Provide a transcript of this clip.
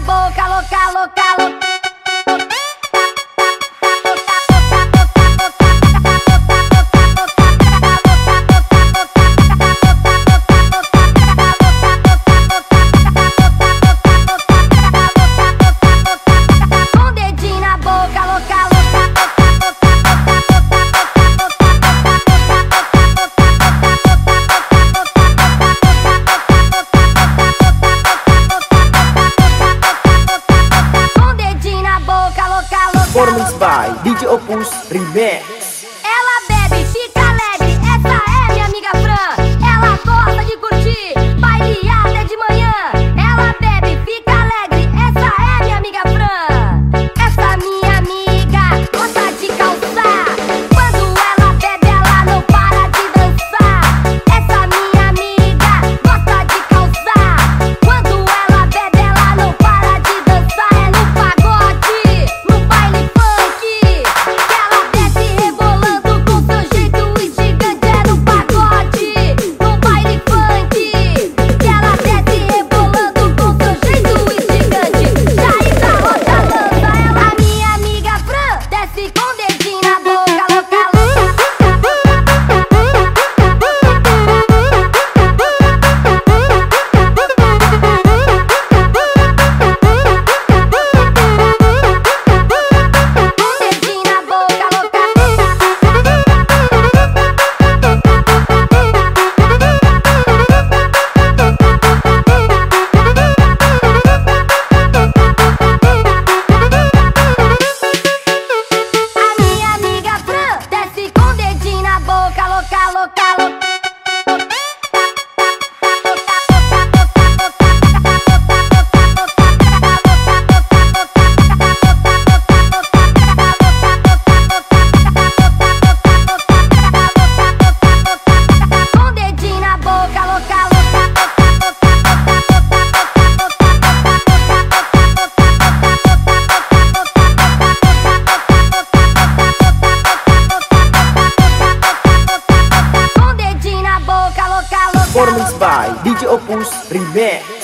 boca, louca, louca, louca. Performance by DJ Opus Remix. Ela bebe, fica alegre, essa é minha amiga Fran. Ela gosta de curtir, baile até de manhã. Ela bebe, fica alegre, essa é minha amiga Fran. Essa minha amiga gosta de calçar. Quando ela bebe, ela não para de dançar. Essa minha amiga gosta de calçar. Quando ela bebe, ela não para de dançar. É no pagode, no baile funk, que ela desce rebolando com seu jeito instigante. É no pagode, no baile funk, que ela desce rebolando com seu jeito instigante. Jair da Rocha dança, ela, a minha amiga Fran, desce com o dedinho na boca, louca, louca. Dedinho na boca, louca. A minha amiga Fran desce com o dedinho na boca, louca, louca, louca. Com o dedinho na boca, louca, louca. Com o dedinho na boca, louca, louca. Performance by DJ Opus Remix.